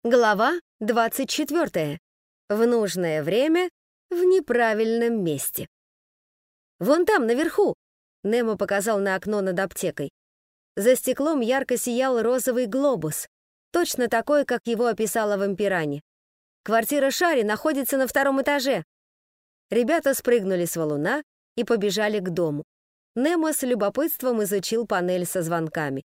Глава 24. В нужное время в неправильном месте. «Вон там, наверху!» — Немо показал на окно над аптекой. За стеклом ярко сиял розовый глобус, точно такой, как его описала вампиране. Квартира Шари находится на 2-м этаже. Ребята спрыгнули с валуна и побежали к дому. Немо с любопытством изучил панель со звонками.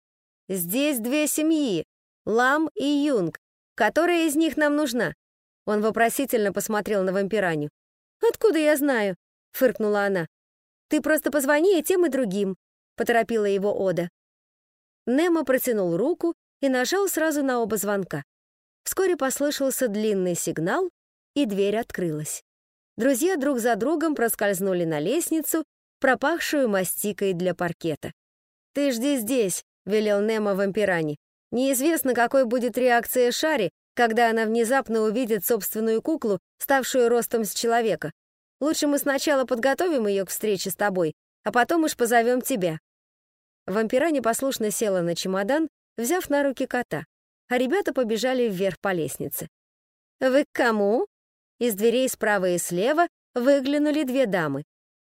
«Здесь 2 семьи — Лам и Юнг. Которая из них нам нужна?» Он вопросительно посмотрел на вампираню. «Откуда я знаю?» — фыркнула она. «Ты просто позвони и тем, и другим», — поторопила его Ода. Немо протянул руку и нажал сразу на оба звонка. Вскоре послышался длинный сигнал, и дверь открылась. Друзья друг за другом проскользнули на лестницу, пропахшую мастикой для паркета. «Ты жди здесь», — велел Немо вампиране. «Неизвестно, какой будет реакция Шари, когда она внезапно увидит собственную куклу, ставшую ростом с человека. Lучше мы сначала подготовим ее к встрече с тобой, а потом уж позовем тебя». Вампира непослушно села на чемодан, взяв на руки кота, а ребята побежали вверх по лестнице. «Вы к кому?» Из дверей справа и слева выглянули 2 дамы.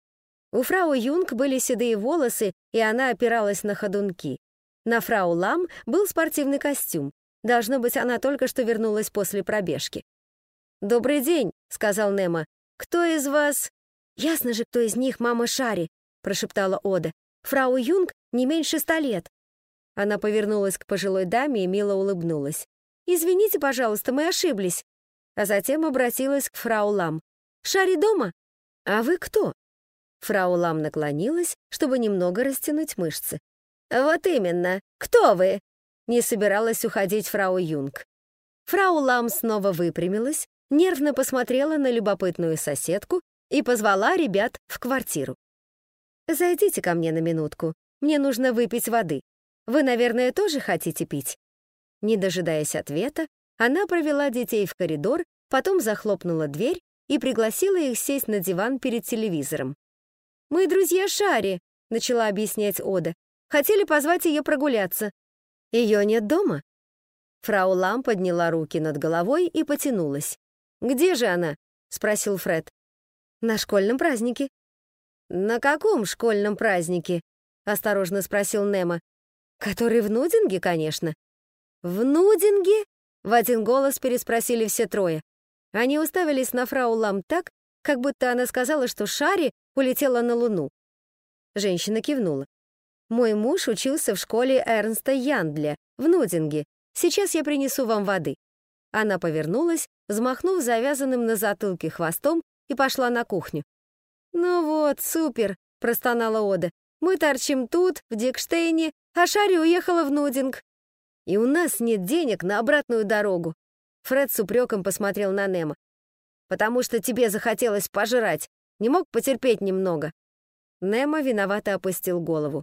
У фрау Юнг были седые волосы, и она опиралась на ходунки. На фрау Лам был спортивный костюм. Должно быть, она только что вернулась после пробежки. «Добрый день», — сказал Немо. «Кто из вас...» «Ясно же, кто из них мама Шари», — прошептала Ода. «Фрау Юнг не меньше 100 лет». Она повернулась к пожилой даме и мило улыбнулась. «Извините, пожалуйста, мы ошиблись». А затем обратилась к фрау Лам. «Шари дома? А вы кто?» Фрау Лам наклонилась, чтобы немного растянуть мышцы. «Вот именно. Кто вы?» Не собиралась уходить фрау Юнг. Фрау Лам снова выпрямилась, нервно посмотрела на любопытную соседку и позвала ребят в квартиру. «Зайдите ко мне на минутку. Мне нужно выпить воды. Вы, наверное, тоже хотите пить?» Не дожидаясь ответа, она провела детей в коридор, потом захлопнула дверь и пригласила их сесть на диван перед телевизором. «Мы друзья Шари», — начала объяснять Ода. «Хотели позвать ее прогуляться. Ее нет дома?» Фрау Лам подняла руки над головой и потянулась. «Где же она?» — спросил Фред. «На школьном празднике». «На каком школьном празднике?» — осторожно спросил Немо. «Который в Нудинге, конечно». «В Нудинге?» — в один голос переспросили все 3. Они уставились на фрау Лам так, как будто она сказала, что Шари улетела на Луну. Женщина кивнула. «Мой муж учился в школе Эрнста Яндля в Нудинге. Сейчас я принесу вам воды». Она повернулась, взмахнув завязанным на затылке хвостом, и пошла на кухню. «Ну вот, супер», — простонала Ода. «Мы торчим тут, в Дикштейне, а Шари уехала в Нудинг. И у нас нет денег на обратную дорогу». Фред с упреком посмотрел на Немо. «Потому что тебе захотелось пожрать. Не мог потерпеть немного?» Немо виновато опустил голову.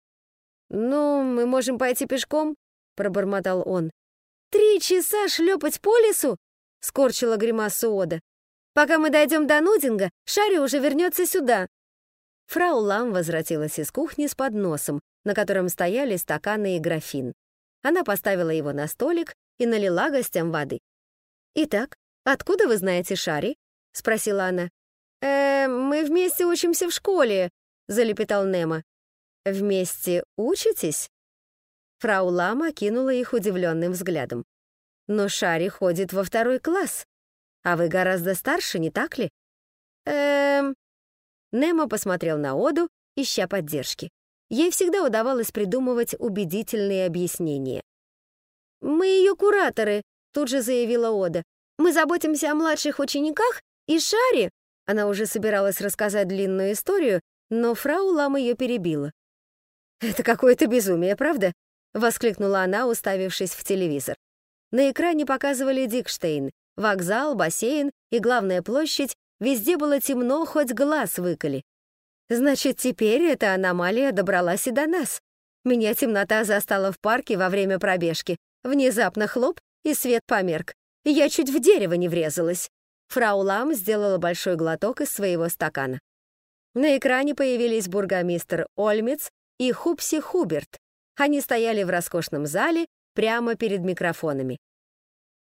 «Ну, мы можем пойти пешком», — пробормотал он. 3 часа шлепать по лесу?» — скорчила гримасу Ода. «Пока мы дойдем до Нудинга, Шари уже вернется сюда». Фрау Лам возвратилась из кухни с подносом, на котором стояли стаканы и графин. Она поставила его на столик и налила гостям воды. «Итак, откуда вы знаете Шари?» — спросила она. Мы вместе учимся в школе», — залепетал Немо. «Вместе учитесь?» Фрау Лам окинула их удивленным взглядом. «Но Шари ходит во 2 класс, а вы гораздо старше, не так ли?» Немо посмотрел на Оду, ища поддержки. Ей всегда удавалось придумывать убедительные объяснения. «Мы ее кураторы», — тут же заявила Ода. «Мы заботимся о младших учениках, и Шари...» Она уже собиралась рассказать длинную историю, но фрау Лам ее перебила. «Это какое-то безумие, правда?» — воскликнула она, уставившись в телевизор. На экране показывали Дикштейн, вокзал, бассейн и главная площадь. Везде было темно, хоть глаз выколи. «Значит, теперь эта аномалия добралась и до нас. Меня темнота застала в парке во время пробежки. Внезапно хлоп, и свет померк. Я чуть в дерево не врезалась». Фрау Лам сделала большой глоток из своего стакана. На экране появились бургомистр Ольмец и Хупси Хуберт. Они стояли в роскошном зале прямо перед микрофонами.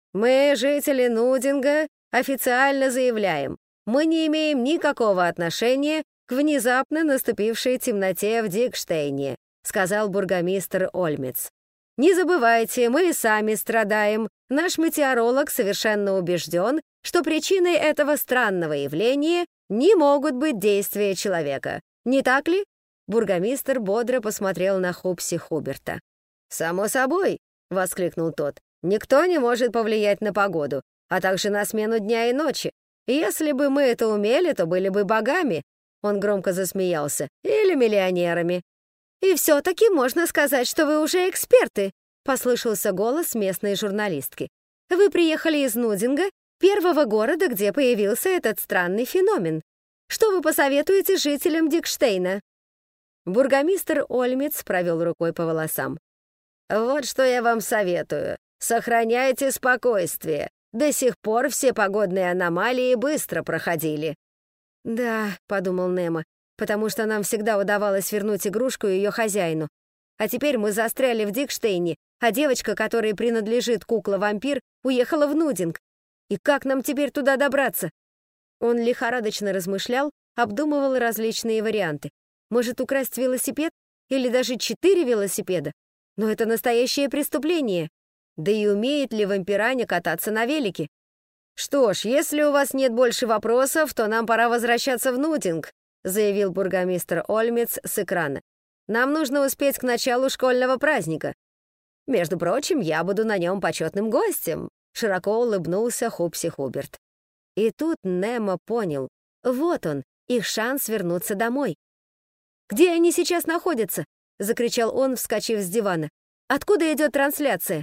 Мы, жители Нудинга, официально заявляем, мы не имеем никакого отношения к внезапно наступившей темноте в Дикштейне», сказал бургомистр Ольмец. «Не забывайте, мы и сами страдаем. Наш метеоролог совершенно убежден, что причиной этого странного явления не могут быть действия человека. Не так ли?» Бургомистр бодро посмотрел на Хупси Хуберта. «Само собой», — воскликнул тот, «никто не может повлиять на погоду, а также на смену дня и ночи. Если бы мы это умели, то были бы богами», — он громко засмеялся, «или миллионерами». «И все-таки можно сказать, что вы уже эксперты», — послышался голос местной журналистки. «Вы приехали из Нудинга, первого города, где появился этот странный феномен. Что вы посоветуете жителям Дикштейна?» Бургомистр Ольмец провел рукой по волосам. «Вот что я вам советую. Сохраняйте спокойствие. До сих пор все погодные аномалии быстро проходили». «Да», — подумал Немо, «потому что нам всегда удавалось вернуть игрушку ее хозяину. А теперь мы застряли в Дикштейне, а девочка, которой принадлежит кукла-вампир, уехала в Нудинг. И как нам теперь туда добраться?» Он лихорадочно размышлял, обдумывал различные варианты. Может, украсть велосипед? Или даже 4 велосипеда? Но это настоящее преступление. Да и умеет ли вампираня кататься на велике? «Что ж, если у вас нет больше вопросов, то нам пора возвращаться в Нудинг», заявил бургомистр Ольмец с экрана. «Нам нужно успеть к началу школьного праздника. Между прочим, я буду на нем почетным гостем», широко улыбнулся Хупси Хуберт. И тут Немо понял. Вот он, их шанс вернуться домой. «Где они сейчас находятся?» — закричал он, вскочив с дивана. «Откуда идет трансляция?»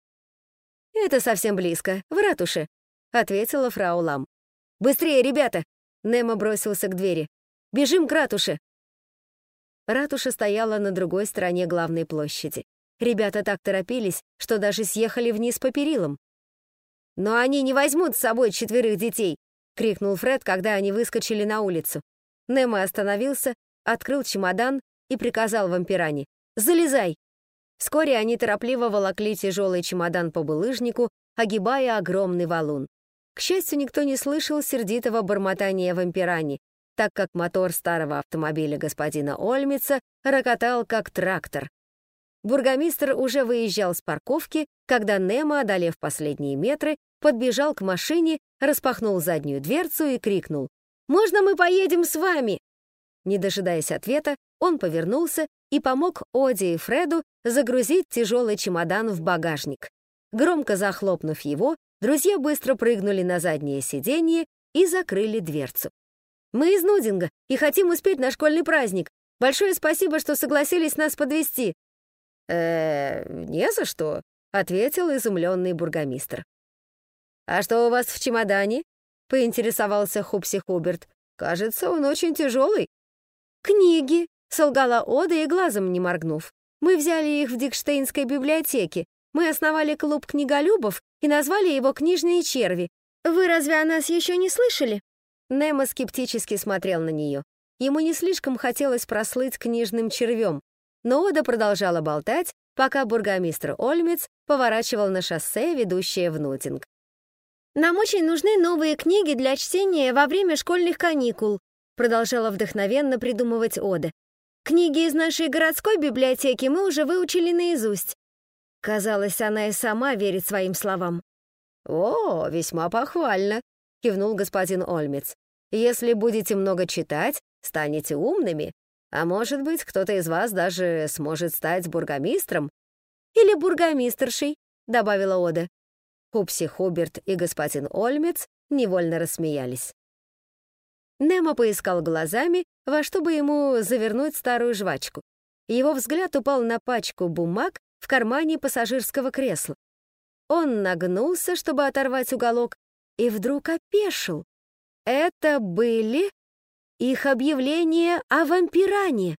«Это совсем близко, в ратуше», — ответила фрау Лам. «Быстрее, ребята!» — Немо бросился к двери. «Бежим к ратуше!» Ратуша стояла на другой стороне главной площади. Ребята так торопились, что даже съехали вниз по перилам. «Но они не возьмут с собой 4 детей!» — крикнул Фред, когда они выскочили на улицу. Немо остановился, открыл чемодан и приказал вампиране: «Залезай!». Вскоре они торопливо волокли тяжелый чемодан по булыжнику, огибая огромный валун. К счастью, никто не слышал сердитого бормотания вампирани, так как мотор старого автомобиля господина Ольмица рокотал как трактор. Бургомистр уже выезжал с парковки, когда Немо, одолев последние метры, подбежал к машине, распахнул заднюю дверцу и крикнул: «Можно мы поедем с вами?» Не дожидаясь ответа, он повернулся и помог Оди и Фреду загрузить тяжелый чемодан в багажник. Громко захлопнув его, друзья быстро прыгнули на заднее сиденье и закрыли дверцу. «Мы из Нудинга и хотим успеть на школьный праздник. Большое спасибо, что согласились нас подвезти». «Не за что», — ответил изумленный бургомистр. «А что у вас в чемодане?» — поинтересовался Хупси Хуберт. «Кажется, он очень тяжелый». «Книги», — солгала Ода и глазом не моргнув. «Мы взяли их в Дикштейнской библиотеке. Мы основали клуб книголюбов и назвали его «Книжные черви». Вы разве о нас еще не слышали?» Немо скептически смотрел на нее. Ему не слишком хотелось прослыть книжным червем, но Ода продолжала болтать, пока бургомистр Ольмец поворачивал на шоссе, ведущее в Нудинг. «Нам очень нужны новые книги для чтения во время школьных каникул», продолжала вдохновенно придумывать Ода. «Книги из нашей городской библиотеки мы уже выучили наизусть». Казалось, она и сама верит своим словам. «О, весьма похвально», — кивнул господин Ольмец. «Если будете много читать, станете умными, а может быть, кто-то из вас даже сможет стать бургомистром». «Или бургомистершей», — добавила Ода. Хупси Хуберт и господин Ольмец невольно рассмеялись. Немо поискал глазами, во что бы ему завернуть старую жвачку. Его взгляд упал на пачку бумаг в кармане пассажирского кресла. Он нагнулся, чтобы оторвать уголок, и вдруг опешил. Это были их объявления о вампиране.